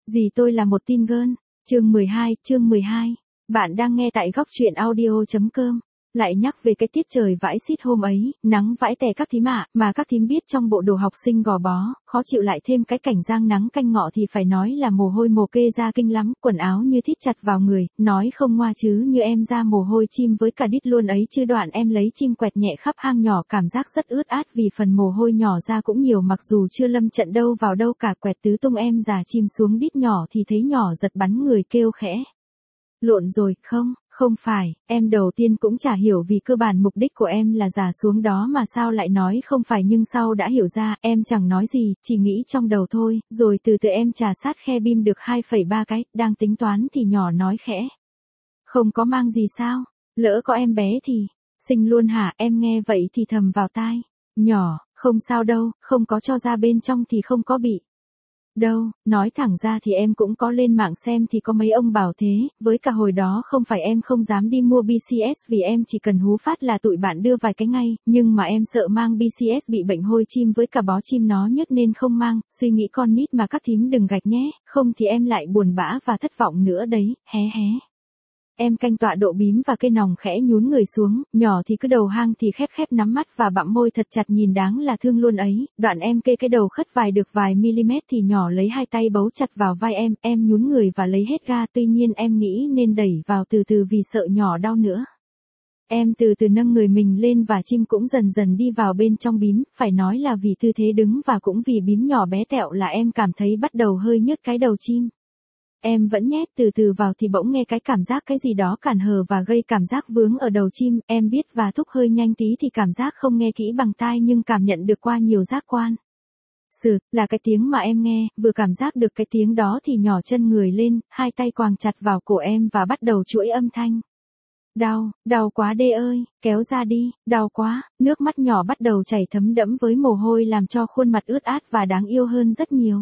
Gì tôi là một teen girl. Chương 12. Bạn đang nghe tại góc truyện audio.com. Lại nhắc về cái tiết trời vãi xít hôm ấy, nắng vãi tè các thím ạ, mà các thím biết trong bộ đồ học sinh gò bó, khó chịu lại thêm cái cảnh giang nắng canh ngọ thì phải nói là mồ hôi mồ kê ra kinh lắm, quần áo như thít chặt vào người, nói không ngoa chứ như em ra mồ hôi chim với cả đít luôn ấy chứ đoạn em lấy chim quẹt nhẹ khắp hang nhỏ cảm giác rất ướt át vì phần mồ hôi nhỏ ra cũng nhiều mặc dù chưa lâm trận đâu vào đâu cả quẹt tứ tung em già chim xuống đít nhỏ thì thấy nhỏ giật bắn người kêu khẽ. Lộn rồi, không phải, em đầu tiên cũng chả hiểu vì cơ bản mục đích của em là giả xuống đó mà sao lại nói không phải nhưng sau đã hiểu ra, em chẳng nói gì, chỉ nghĩ trong đầu thôi, rồi từ từ em trà sát khe bim được 2,3 cái, đang tính toán thì nhỏ nói khẽ. Không có mang gì sao, lỡ có em bé thì, sinh luôn hả, em nghe vậy thì thầm vào tai, nhỏ, không sao đâu, không có cho ra bên trong thì không có bị. Đâu, nói thẳng ra thì em cũng có lên mạng xem thì có mấy ông bảo thế, với cả hồi đó không phải em không dám đi mua BCS vì em chỉ cần hú phát là tụi bạn đưa vài cái ngay, nhưng mà em sợ mang BCS bị bệnh hôi chim với cả bó chim nó nhức nên không mang, suy nghĩ con nít mà các thím đừng gạch nhé, không thì em lại buồn bã và thất vọng nữa đấy, hé hé. Em canh tọa độ bím và cây nòng khẽ nhún người xuống, nhỏ thì cứ đầu hang thì khép nắm mắt và bặm môi thật chặt nhìn đáng là thương luôn ấy, đoạn em kê cái đầu khất vài được vài mm thì nhỏ lấy hai tay bấu chặt vào vai em nhún người và lấy hết ga tuy nhiên em nghĩ nên đẩy vào từ từ vì sợ nhỏ đau nữa. Em từ từ nâng người mình lên và chim cũng dần dần đi vào bên trong bím, phải nói là vì tư thế đứng và cũng vì bím nhỏ bé tẹo là em cảm thấy bắt đầu hơi nhức cái đầu chim. Em vẫn nhét từ từ vào thì bỗng nghe cái cảm giác cái gì đó cản hở và gây cảm giác vướng ở đầu chim, em biết và thúc hơi nhanh tí thì cảm giác không nghe kỹ bằng tai nhưng cảm nhận được qua nhiều giác quan. Là cái tiếng mà em nghe, vừa cảm giác được cái tiếng đó thì nhỏ chân người lên, hai tay quàng chặt vào cổ em và bắt đầu chuỗi âm thanh. Đau quá đê ơi, kéo ra đi, đau quá, nước mắt nhỏ bắt đầu chảy thấm đẫm với mồ hôi làm cho khuôn mặt ướt át và đáng yêu hơn rất nhiều.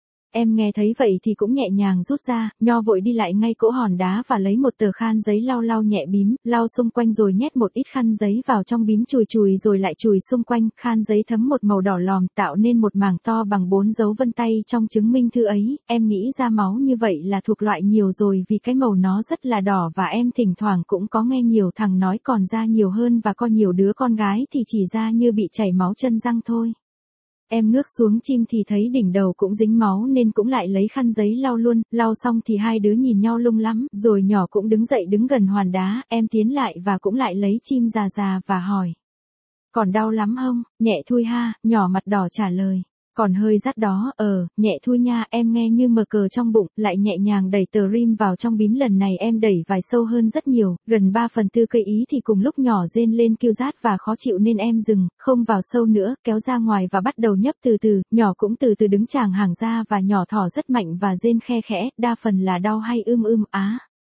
Em nghe thấy vậy thì cũng nhẹ nhàng rút ra, nho vội đi lại ngay cỗ hòn đá và lấy một tờ khăn giấy lau nhẹ bím, lau xung quanh rồi nhét một ít khăn giấy vào trong bím chùi rồi lại chùi xung quanh, khăn giấy thấm một màu đỏ lòm tạo nên một mảng to bằng 4 dấu vân tay trong chứng minh thư ấy, em nghĩ ra máu như vậy là thuộc loại nhiều rồi vì cái màu nó rất là đỏ và em thỉnh thoảng cũng có nghe nhiều thằng nói còn ra nhiều hơn và có nhiều đứa con gái thì chỉ ra như bị chảy máu chân răng thôi. Em ngước xuống chim thì thấy đỉnh đầu cũng dính máu nên cũng lại lấy khăn giấy lau luôn, lau xong thì hai đứa nhìn nhau lung lắm, rồi nhỏ cũng đứng dậy đứng gần hòn đá, em tiến lại và cũng lại lấy chim già và hỏi. Còn đau lắm không, nhẹ thui ha, nhỏ mặt đỏ trả lời. Còn hơi rát đó, nhẹ thui nha, em nghe như mờ cờ trong bụng, lại nhẹ nhàng đẩy tờ rim vào trong bím lần này em đẩy vài sâu hơn rất nhiều, gần 3/4 cây ý thì cùng lúc nhỏ rên lên kêu rát và khó chịu nên em dừng, không vào sâu nữa, kéo ra ngoài và bắt đầu nhấp từ từ, nhỏ cũng từ từ đứng chàng hàng ra và nhỏ thỏ rất mạnh và rên khe khẽ, đa phần là đau hay á.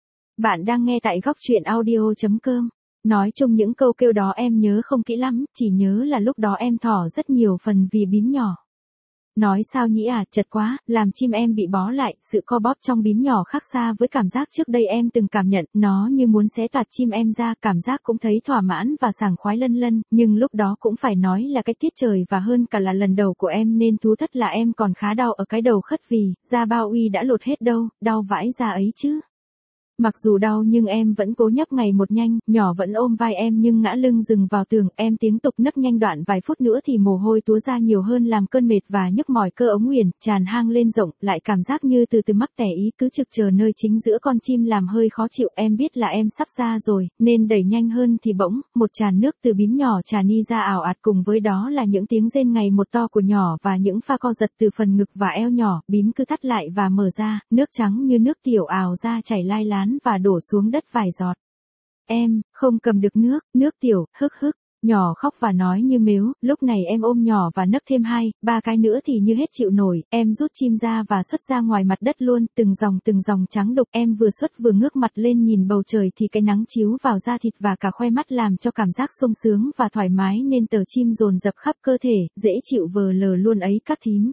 Bạn đang nghe tại góc truyện audio.com. Nói chung những câu kêu đó em nhớ không kỹ lắm, chỉ nhớ là lúc đó em thỏ rất nhiều phần vì bím nhỏ. Nói sao nhỉ chật quá, làm chim em bị bó lại, sự co bóp trong bím nhỏ khác xa với cảm giác trước đây em từng cảm nhận, nó như muốn xé toạc chim em ra, cảm giác cũng thấy thỏa mãn và sảng khoái lân, nhưng lúc đó cũng phải nói là cái tiết trời và hơn cả là lần đầu của em nên thú thật là em còn khá đau ở cái đầu khất vì, da bao uy đã lột hết đâu, đau vãi ra ấy chứ. Mặc dù đau nhưng em vẫn cố nhấp ngày một nhanh, nhỏ vẫn ôm vai em nhưng ngã lưng dừng vào tường, em tiếng tục nấc nhanh đoạn vài phút nữa thì mồ hôi túa ra nhiều hơn làm cơn mệt và nhức mỏi cơ ống nguyền, tràn hang lên rộng, lại cảm giác như từ từ mắc tẻ ý cứ trực chờ nơi chính giữa con chim làm hơi khó chịu, em biết là em sắp ra rồi, nên đẩy nhanh hơn thì bỗng, một tràn nước từ bím nhỏ tràn đi ra ảo ạt cùng với đó là những tiếng rên ngày một to của nhỏ và những pha co giật từ phần ngực và eo nhỏ, bím cứ thắt lại và mở ra, nước trắng như nước tiểu ào ra chảy lai lán và đổ xuống đất vài giọt. Em, không cầm được nước tiểu, hức, nhỏ khóc và nói như mếu, lúc này em ôm nhỏ và nấc thêm 2-3 cái nữa thì như hết chịu nổi, em rút chim ra và xuất ra ngoài mặt đất luôn, từng dòng trắng đục, em vừa xuất vừa ngước mặt lên nhìn bầu trời thì cái nắng chiếu vào da thịt và cả khoe mắt làm cho cảm giác sung sướng và thoải mái nên tờ chim dồn dập khắp cơ thể, dễ chịu vờ lờ luôn ấy các thím.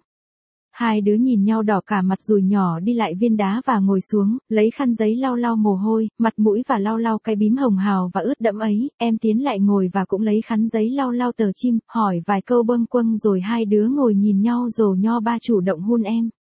Hai đứa nhìn nhau đỏ cả mặt rồi nhỏ đi lại viên đá và ngồi xuống, lấy khăn giấy lau mồ hôi, mặt mũi và lau cái bím hồng hào và ướt đẫm ấy, em tiến lại ngồi và cũng lấy khăn giấy lau tờ chim, hỏi vài câu bâng quâng rồi hai đứa ngồi nhìn nhau rồi nho ba chủ động hôn em.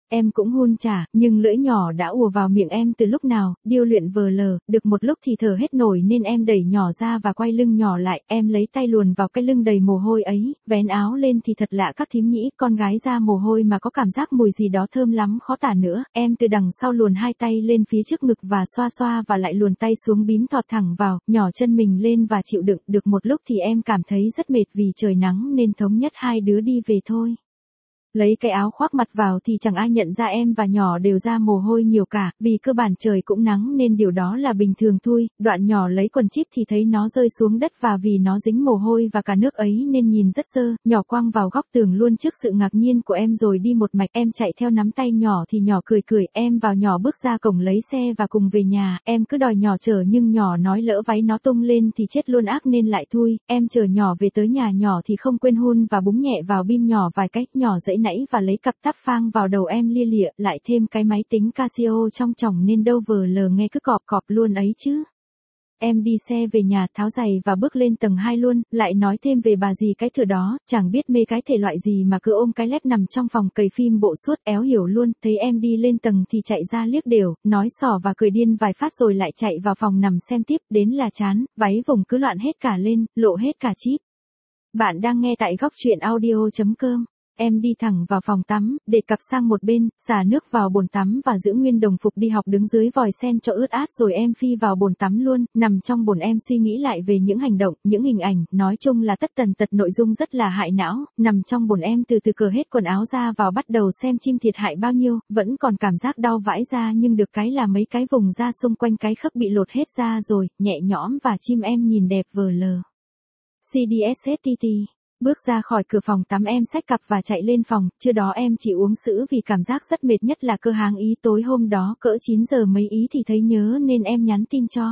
Em cũng hun trả, nhưng lưỡi nhỏ đã ùa vào miệng em từ lúc nào, điêu luyện vờ lờ, được một lúc thì thở hết nổi nên em đẩy nhỏ ra và quay lưng nhỏ lại, em lấy tay luồn vào cái lưng đầy mồ hôi ấy, vén áo lên thì thật lạ các thím nhĩ, con gái ra mồ hôi mà có cảm giác mùi gì đó thơm lắm khó tả nữa, em từ đằng sau luồn hai tay lên phía trước ngực và xoa xoa và lại luồn tay xuống bím thọt thẳng vào, nhỏ chân mình lên và chịu đựng, được một lúc thì em cảm thấy rất mệt vì trời nắng nên thống nhất hai đứa đi về thôi. Lấy cái áo khoác mặt vào thì chẳng ai nhận ra em và nhỏ đều ra mồ hôi nhiều cả, vì cơ bản trời cũng nắng nên điều đó là bình thường thôi, đoạn nhỏ lấy quần chip thì thấy nó rơi xuống đất và vì nó dính mồ hôi và cả nước ấy nên nhìn rất dơ, nhỏ quăng vào góc tường luôn trước sự ngạc nhiên của em rồi đi một mạch, em chạy theo nắm tay nhỏ thì nhỏ cười cười, em vào nhỏ bước ra cổng lấy xe và cùng về nhà, em cứ đòi nhỏ chở nhưng nhỏ nói lỡ váy nó tung lên thì chết luôn ác nên lại thui, em chở nhỏ về tới nhà nhỏ thì không quên hôn và búng nhẹ vào bim nhỏ vài cách, nhỏ dãy nãy và lấy cặp tắp phang vào đầu em lia lịa, lại thêm cái máy tính Casio trong chồng nên đâu vờ lờ nghe cứ cọp cọp luôn ấy chứ. Em đi xe về nhà tháo giày và bước lên tầng 2 luôn, lại nói thêm về bà dì cái thừa đó, chẳng biết mê cái thể loại gì mà cứ ôm cái led nằm trong phòng cày phim bộ suốt, éo hiểu luôn, thấy em đi lên tầng thì chạy ra liếc đều, nói xỏ và cười điên vài phát rồi lại chạy vào phòng nằm xem tiếp, đến là chán, váy vùng cứ loạn hết cả lên, lộ hết cả chip. Bạn đang nghe tại góc truyện audio.com. Em đi thẳng vào phòng tắm, để cặp sang một bên, xả nước vào bồn tắm và giữ nguyên đồng phục đi học đứng dưới vòi sen cho ướt át rồi em phi vào bồn tắm luôn, nằm trong bồn em suy nghĩ lại về những hành động, những hình ảnh, nói chung là tất tần tật nội dung rất là hại não, nằm trong bồn em từ từ cởi hết quần áo ra vào bắt đầu xem chim thiệt hại bao nhiêu, vẫn còn cảm giác đau vãi ra nhưng được cái là mấy cái vùng da xung quanh cái khớp bị lột hết ra rồi, nhẹ nhõm và chim em nhìn đẹp vờ lờ. CDSSTT. Bước ra khỏi cửa phòng tắm em xách cặp và chạy lên phòng, trưa đó em chỉ uống sữa vì cảm giác rất mệt nhất là cơ háng ý tối hôm đó cỡ 9 giờ mấy ý thì thấy nhớ nên em nhắn tin cho.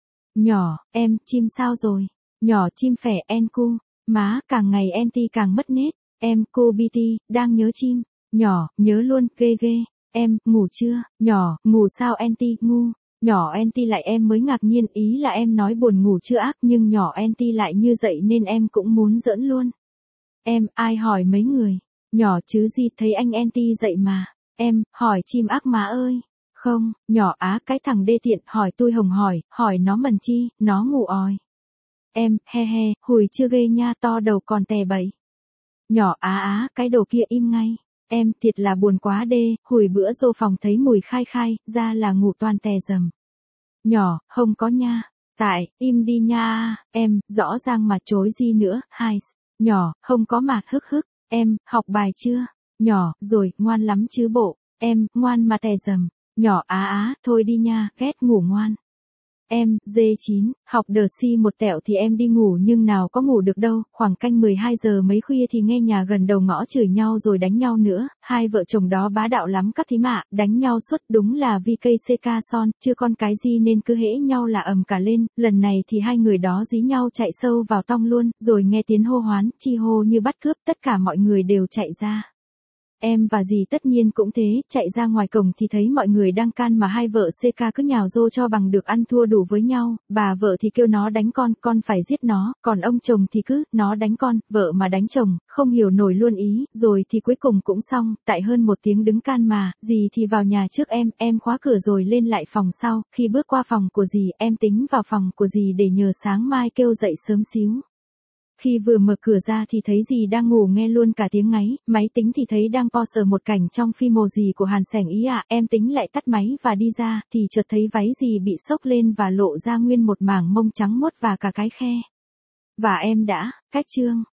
Nhỏ, em, chim sao rồi? Nhỏ chim phẻ en cu, má, càng ngày en ti càng mất nết, em, cô BT, đang nhớ chim. Nhỏ, nhớ luôn, ghê ghê, em, ngủ chưa? Nhỏ, ngủ sao en ti, ngu. Nhỏ Enti lại em mới ngạc nhiên ý là em nói buồn ngủ chưa ác nhưng nhỏ Enti lại như dậy nên em cũng muốn giỡn luôn. Em, ai hỏi mấy người? Nhỏ chứ gì thấy anh Enti dậy mà. Em, hỏi chim ác má ơi. Không, nhỏ á cái thằng đê tiện hỏi tôi hồng hỏi nó mần chi, nó ngủ òi. Em, he he, hùi chưa ghê nha to đầu còn tè bậy. Nhỏ á cái đồ kia im ngay. Em, thiệt là buồn quá đê, hùi bữa vô phòng thấy mùi khai khai, ra là ngủ toàn tè dầm. Nhỏ, không có nha. Tại, im đi nha, em, rõ ràng mà chối gì nữa, hai. Nhỏ, không có mà hức hức. Em, học bài chưa? Nhỏ, rồi, ngoan lắm chứ bộ. Em, ngoan mà tè dầm. Nhỏ thôi đi nha, ghét ngủ ngoan. Em, D9, học đờ si một tẹo thì em đi ngủ nhưng nào có ngủ được đâu, khoảng canh 12 giờ mấy khuya thì nghe nhà gần đầu ngõ chửi nhau rồi đánh nhau nữa, hai vợ chồng đó bá đạo lắm các thím ạ, đánh nhau suốt đúng là VKCK son, chưa con cái gì nên cứ hễ nhau là ầm cả lên, lần này thì hai người đó dí nhau chạy sâu vào tong luôn, rồi nghe tiếng hô hoán, chi hô như bắt cướp, tất cả mọi người đều chạy ra. Em và dì tất nhiên cũng thế, chạy ra ngoài cổng thì thấy mọi người đang can mà hai vợ CK cứ nhào rô cho bằng được ăn thua đủ với nhau, bà vợ thì kêu nó đánh con phải giết nó, còn ông chồng thì cứ, nó đánh con, vợ mà đánh chồng, không hiểu nổi luôn ý, rồi thì cuối cùng cũng xong, tại hơn một tiếng đứng can mà, dì thì vào nhà trước em khóa cửa rồi lên lại phòng sau, khi bước qua phòng của dì, em tính vào phòng của dì để nhờ sáng mai kêu dậy sớm xíu. Khi vừa mở cửa ra thì thấy dì đang ngủ nghe luôn cả tiếng ngáy, máy tính thì thấy đang pause một cảnh trong phim mồ gì của Hàn Sẻng ý ạ, em tính lại tắt máy và đi ra, thì chợt thấy váy dì bị xốc lên và lộ ra nguyên một mảng mông trắng muốt và cả cái khe. Và em đã, cách chương.